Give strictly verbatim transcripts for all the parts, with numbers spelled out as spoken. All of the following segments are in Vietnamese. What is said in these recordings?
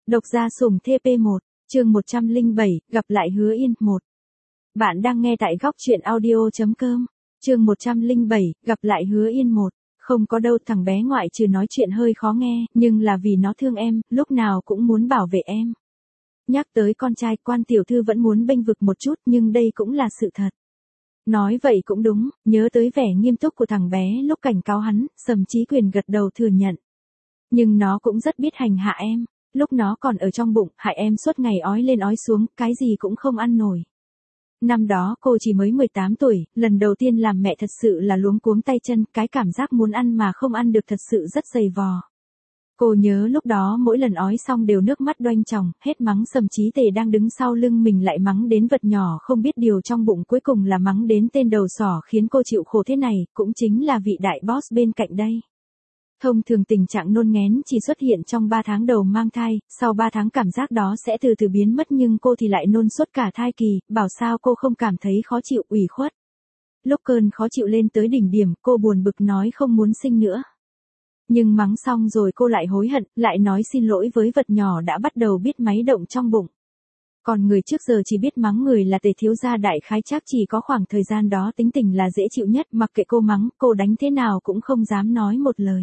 Độc gia sủng T P một, chương một trăm lẻ bảy, gặp lại Hứa Yên, một. Bạn đang nghe tại góc truyện audio chấm com, chương một trăm lẻ bảy, gặp lại Hứa Yên, một. Không có đâu, thằng bé ngoại trừ nói chuyện hơi khó nghe, nhưng là vì nó thương em, lúc nào cũng muốn bảo vệ em. Nhắc tới con trai, Quan tiểu thư vẫn muốn bênh vực một chút, nhưng đây cũng là sự thật. Nói vậy cũng đúng, nhớ tới vẻ nghiêm túc của thằng bé lúc cảnh cáo hắn, Sầm Chí Quyền gật đầu thừa nhận. Nhưng nó cũng rất biết hành hạ em, lúc nó còn ở trong bụng, hại em suốt ngày ói lên ói xuống, cái gì cũng không ăn nổi. Năm đó cô chỉ mới mười tám tuổi, lần đầu tiên làm mẹ thật sự là luống cuống tay chân, cái cảm giác muốn ăn mà không ăn được thật sự rất dày vò. Cô nhớ lúc đó mỗi lần ói xong đều nước mắt đoanh tròng, hết mắng Sầm Chí Tề đang đứng sau lưng mình lại mắng đến vật nhỏ không biết điều trong bụng, cuối cùng là mắng đến tên đầu sỏ khiến cô chịu khổ thế này, cũng chính là vị đại boss bên cạnh đây. Thông thường tình trạng nôn nghén chỉ xuất hiện trong ba tháng đầu mang thai, sau ba tháng cảm giác đó sẽ từ từ biến mất, nhưng cô thì lại nôn suốt cả thai kỳ, bảo sao cô không cảm thấy khó chịu, ủy khuất. Lúc cơn khó chịu lên tới đỉnh điểm, cô buồn bực nói không muốn sinh nữa. Nhưng mắng xong rồi cô lại hối hận, lại nói xin lỗi với vật nhỏ đã bắt đầu biết máy động trong bụng. Còn người trước giờ chỉ biết mắng người là Tề thiếu gia, đại khái chắc chỉ có khoảng thời gian đó tính tình là dễ chịu nhất, mặc kệ cô mắng, cô đánh thế nào cũng không dám nói một lời.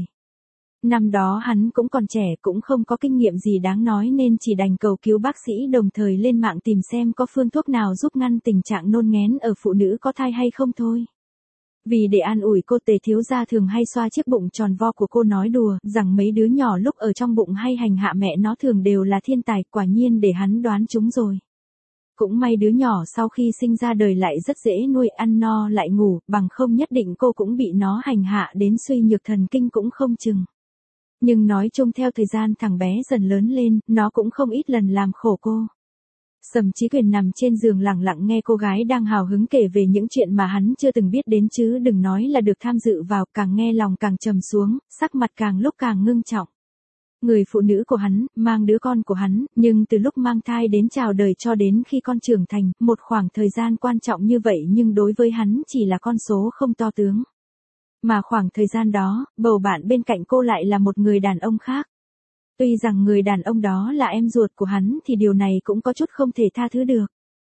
Năm đó hắn cũng còn trẻ, cũng không có kinh nghiệm gì đáng nói nên chỉ đành cầu cứu bác sĩ, đồng thời lên mạng tìm xem có phương thuốc nào giúp ngăn tình trạng nôn nghén ở phụ nữ có thai hay không thôi. Vì để an ủi cô, Tề thiếu gia thường hay xoa chiếc bụng tròn vo của cô, nói đùa rằng mấy đứa nhỏ lúc ở trong bụng hay hành hạ mẹ nó thường đều là thiên tài, quả nhiên để hắn đoán chúng rồi. Cũng may đứa nhỏ sau khi sinh ra đời lại rất dễ nuôi, ăn no lại ngủ, bằng không nhất định cô cũng bị nó hành hạ đến suy nhược thần kinh cũng không chừng. Nhưng nói chung theo thời gian thằng bé dần lớn lên, nó cũng không ít lần làm khổ cô. Sầm Chí Quyền nằm trên giường lặng lặng nghe cô gái đang hào hứng kể về những chuyện mà hắn chưa từng biết đến, chứ đừng nói là được tham dự vào, càng nghe lòng càng trầm xuống, sắc mặt càng lúc càng ngưng trọng. Người phụ nữ của hắn, mang đứa con của hắn, nhưng từ lúc mang thai đến chào đời cho đến khi con trưởng thành, một khoảng thời gian quan trọng như vậy nhưng đối với hắn chỉ là con số không to tướng. Mà khoảng thời gian đó, bầu bạn bên cạnh cô lại là một người đàn ông khác. Tuy rằng người đàn ông đó là em ruột của hắn thì điều này cũng có chút không thể tha thứ được.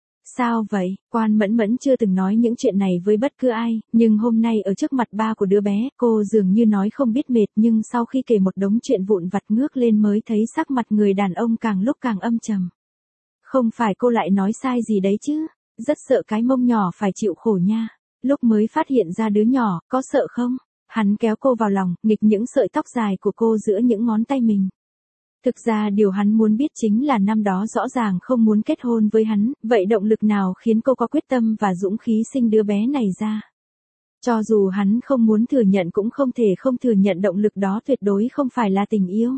Sao vậy? Quan Mẫn Mẫn chưa từng nói những chuyện này với bất cứ ai, nhưng hôm nay ở trước mặt ba của đứa bé, cô dường như nói không biết mệt, nhưng sau khi kể một đống chuyện vụn vặt ngước lên mới thấy sắc mặt người đàn ông càng lúc càng âm trầm. Không phải cô lại nói sai gì đấy chứ? Rất sợ cái mông nhỏ phải chịu khổ nha. Lúc mới phát hiện ra đứa nhỏ, có sợ không? Hắn kéo cô vào lòng, nghịch những sợi tóc dài của cô giữa những ngón tay mình. Thực ra điều hắn muốn biết chính là năm đó rõ ràng không muốn kết hôn với hắn, vậy động lực nào khiến cô có quyết tâm và dũng khí sinh đứa bé này ra? Cho dù hắn không muốn thừa nhận cũng không thể không thừa nhận động lực đó tuyệt đối không phải là tình yêu.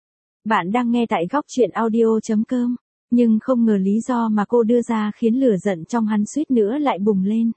Bạn đang nghe tại góc truyện audio chấm com, nhưng không ngờ lý do mà cô đưa ra khiến lửa giận trong hắn suýt nữa lại bùng lên.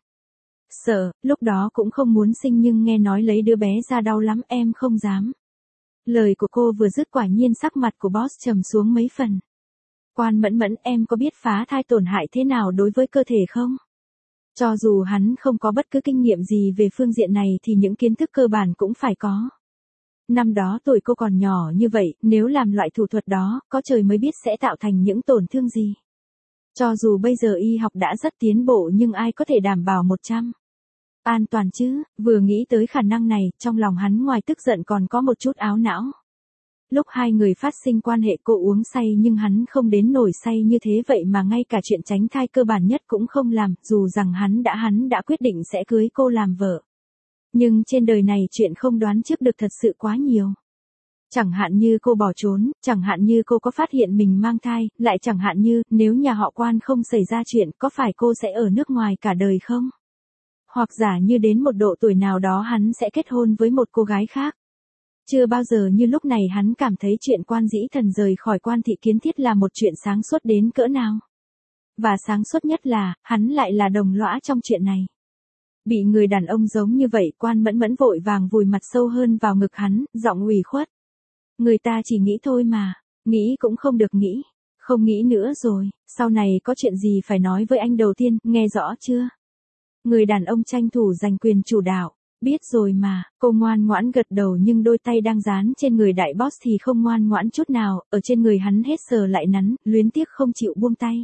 Sợ, lúc đó cũng không muốn sinh nhưng nghe nói lấy đứa bé ra đau lắm, em không dám. Lời của cô vừa dứt quả nhiên sắc mặt của boss trầm xuống mấy phần. Quan Mẫn Mẫn, em có biết phá thai tổn hại thế nào đối với cơ thể không? Cho dù hắn không có bất cứ kinh nghiệm gì về phương diện này thì những kiến thức cơ bản cũng phải có. Năm đó tuổi cô còn nhỏ như vậy, nếu làm loại thủ thuật đó, có trời mới biết sẽ tạo thành những tổn thương gì. Cho dù bây giờ y học đã rất tiến bộ nhưng ai có thể đảm bảo một trăm an toàn chứ? Vừa nghĩ tới khả năng này, trong lòng hắn ngoài tức giận còn có một chút áo não. Lúc hai người phát sinh quan hệ cô uống say nhưng hắn không đến nổi say như thế, vậy mà ngay cả chuyện tránh thai cơ bản nhất cũng không làm, dù rằng hắn đã hắn đã quyết định sẽ cưới cô làm vợ. Nhưng trên đời này chuyện không đoán trước được thật sự quá nhiều. Chẳng hạn như cô bỏ trốn, chẳng hạn như cô có phát hiện mình mang thai, lại chẳng hạn như nếu nhà họ Quan không xảy ra chuyện, có phải cô sẽ ở nước ngoài cả đời không? Hoặc giả như đến một độ tuổi nào đó hắn sẽ kết hôn với một cô gái khác. Chưa bao giờ như lúc này hắn cảm thấy chuyện Quan Dĩ Thần rời khỏi Quan Thị Kiến Thiết là một chuyện sáng suốt đến cỡ nào. Và sáng suốt nhất là, hắn lại là đồng lõa trong chuyện này. Bị người đàn ông giống như vậy, Quan Mẫn Mẫn vội vàng vùi mặt sâu hơn vào ngực hắn, giọng ủy khuất. Người ta chỉ nghĩ thôi mà, nghĩ cũng không được nghĩ, không nghĩ nữa rồi, sau này có chuyện gì phải nói với anh đầu tiên, nghe rõ chưa? Người đàn ông tranh thủ giành quyền chủ đạo, Biết rồi mà, cô ngoan ngoãn gật đầu nhưng đôi tay đang dán trên người đại boss thì không ngoan ngoãn chút nào, ở trên người hắn hết sờ lại nắn, luyến tiếc không chịu buông tay.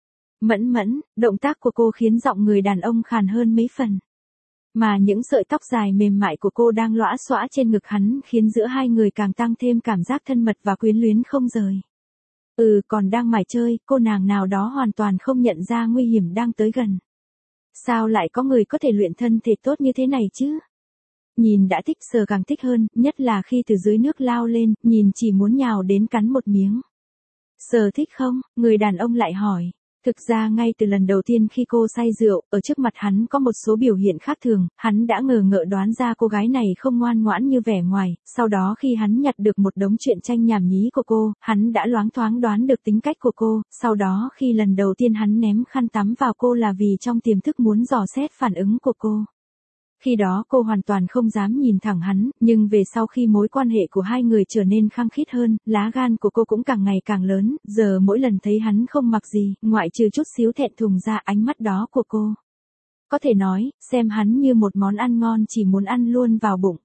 Mẫn mẫn, động tác của cô khiến giọng người đàn ông khàn hơn mấy phần. Mà những sợi tóc dài mềm mại của cô đang lõa xõa trên ngực hắn khiến giữa hai người càng tăng thêm cảm giác thân mật và quyến luyến không rời. Ừ, còn đang mải chơi, cô nàng nào đó hoàn toàn không nhận ra nguy hiểm đang tới gần. Sao lại có người có thể luyện thân thể tốt như thế này chứ? Nhìn đã thích, sờ càng thích hơn, nhất là khi từ dưới nước lao lên, nhìn chỉ muốn nhào đến cắn một miếng. Sờ thích không? Người đàn ông lại hỏi. Thực ra ngay từ lần đầu tiên khi cô say rượu, ở trước mặt hắn có một số biểu hiện khác thường, hắn đã ngờ ngợ đoán ra cô gái này không ngoan ngoãn như vẻ ngoài, sau đó khi hắn nhặt được một đống chuyện tranh nhảm nhí của cô, hắn đã loáng thoáng đoán được tính cách của cô, sau đó khi lần đầu tiên hắn ném khăn tắm vào cô là vì trong tiềm thức muốn dò xét phản ứng của cô. Khi đó cô hoàn toàn không dám nhìn thẳng hắn, nhưng về sau khi mối quan hệ của hai người trở nên khăng khít hơn, lá gan của cô cũng càng ngày càng lớn, giờ mỗi lần thấy hắn không mặc gì, ngoại trừ chút xíu thẹn thùng ra ánh mắt đó của cô. Có thể nói, xem hắn như một món ăn ngon chỉ muốn ăn luôn vào bụng.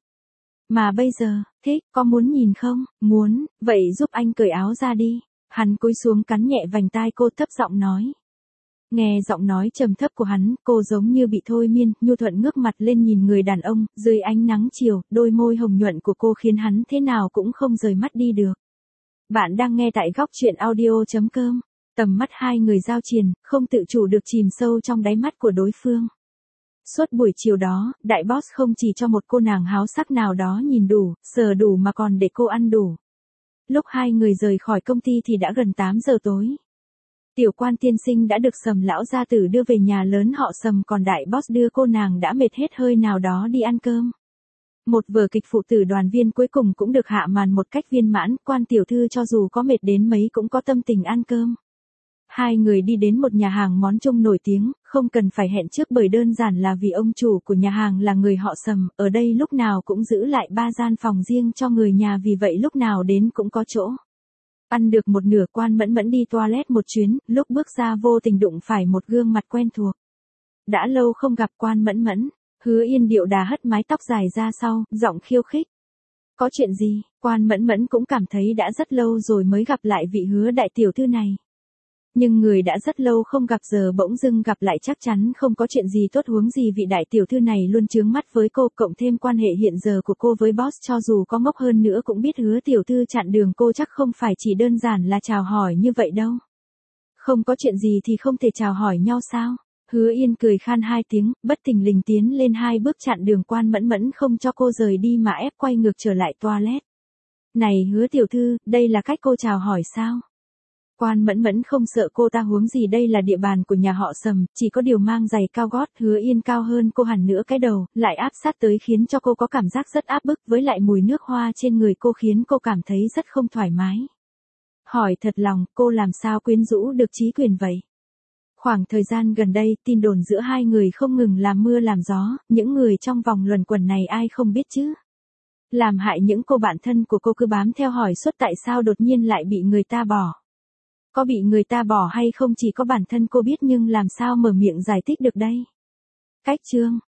Mà bây giờ, thích, có muốn nhìn không? Muốn, vậy giúp anh cởi áo ra đi. Hắn cúi xuống cắn nhẹ vành tai cô thấp giọng nói. Nghe giọng nói trầm thấp của hắn, cô giống như bị thôi miên, nhu thuận ngước mặt lên nhìn người đàn ông, dưới ánh nắng chiều, đôi môi hồng nhuận của cô khiến hắn thế nào cũng không rời mắt đi được. Bạn đang nghe tại góc truyện audio.com. Tầm mắt hai người giao triền, không tự chủ được chìm sâu trong đáy mắt của đối phương. Suốt buổi chiều đó, đại boss không chỉ cho một cô nàng háo sắc nào đó nhìn đủ, sờ đủ mà còn để cô ăn đủ. Lúc hai người rời khỏi công ty thì đã gần tám giờ tối. Tiểu Quan tiên sinh đã được Sầm lão gia tử đưa về nhà lớn họ Sầm, còn đại boss đưa cô nàng đã mệt hết hơi nào đó đi ăn cơm. Một vở kịch phụ tử đoàn viên cuối cùng cũng được hạ màn một cách viên mãn, Quan tiểu thư cho dù có mệt đến mấy cũng có tâm tình ăn cơm. Hai người đi đến một nhà hàng món Trung nổi tiếng, không cần phải hẹn trước bởi đơn giản là vì ông chủ của nhà hàng là người họ Sầm, ở đây lúc nào cũng giữ lại ba gian phòng riêng cho người nhà, vì vậy lúc nào đến cũng có chỗ. Ăn được một nửa, Quan Mẫn Mẫn đi toilet một chuyến, lúc bước ra vô tình đụng phải một gương mặt quen thuộc. Đã lâu không gặp Quan Mẫn Mẫn, Hứa Yên điệu đà hất mái tóc dài ra sau, giọng khiêu khích. Có chuyện gì? Quan Mẫn Mẫn cũng cảm thấy đã rất lâu rồi mới gặp lại vị Hứa đại tiểu thư này. Nhưng người đã rất lâu không gặp giờ bỗng dưng gặp lại chắc chắn không có chuyện gì tốt, huống gì vị đại tiểu thư này luôn chướng mắt với cô, cộng thêm quan hệ hiện giờ của cô với boss, cho dù có ngốc hơn nữa cũng biết Hứa tiểu thư chặn đường cô chắc không phải chỉ đơn giản là chào hỏi như vậy đâu. Không có chuyện gì thì không thể chào hỏi nhau sao? Hứa Yên cười khan hai tiếng, bất thình lình tiến lên hai bước chặn đường Quan Mẫn Mẫn không cho cô rời đi mà ép quay ngược trở lại toilet. Này Hứa tiểu thư, đây là cách cô chào hỏi sao? Quan Mẫn Mẫn không sợ cô ta, huống gì đây là địa bàn của nhà họ Sầm, chỉ có điều mang giày cao gót, Hứa Yên cao hơn cô hẳn nữa cái đầu, lại áp sát tới khiến cho cô có cảm giác rất áp bức, với lại mùi nước hoa trên người cô khiến cô cảm thấy rất không thoải mái. Hỏi thật lòng, cô làm sao quyến rũ được Chí Quyền vậy? Khoảng thời gian gần đây, tin đồn giữa hai người không ngừng làm mưa làm gió, những người trong vòng luẩn quẩn này ai không biết chứ? Làm hại những cô bạn thân của cô cứ bám theo hỏi suốt tại sao đột nhiên lại bị người ta bỏ. Có bị người ta bỏ hay không chỉ có bản thân cô biết, nhưng làm sao mở miệng giải thích được đây? Cách chương,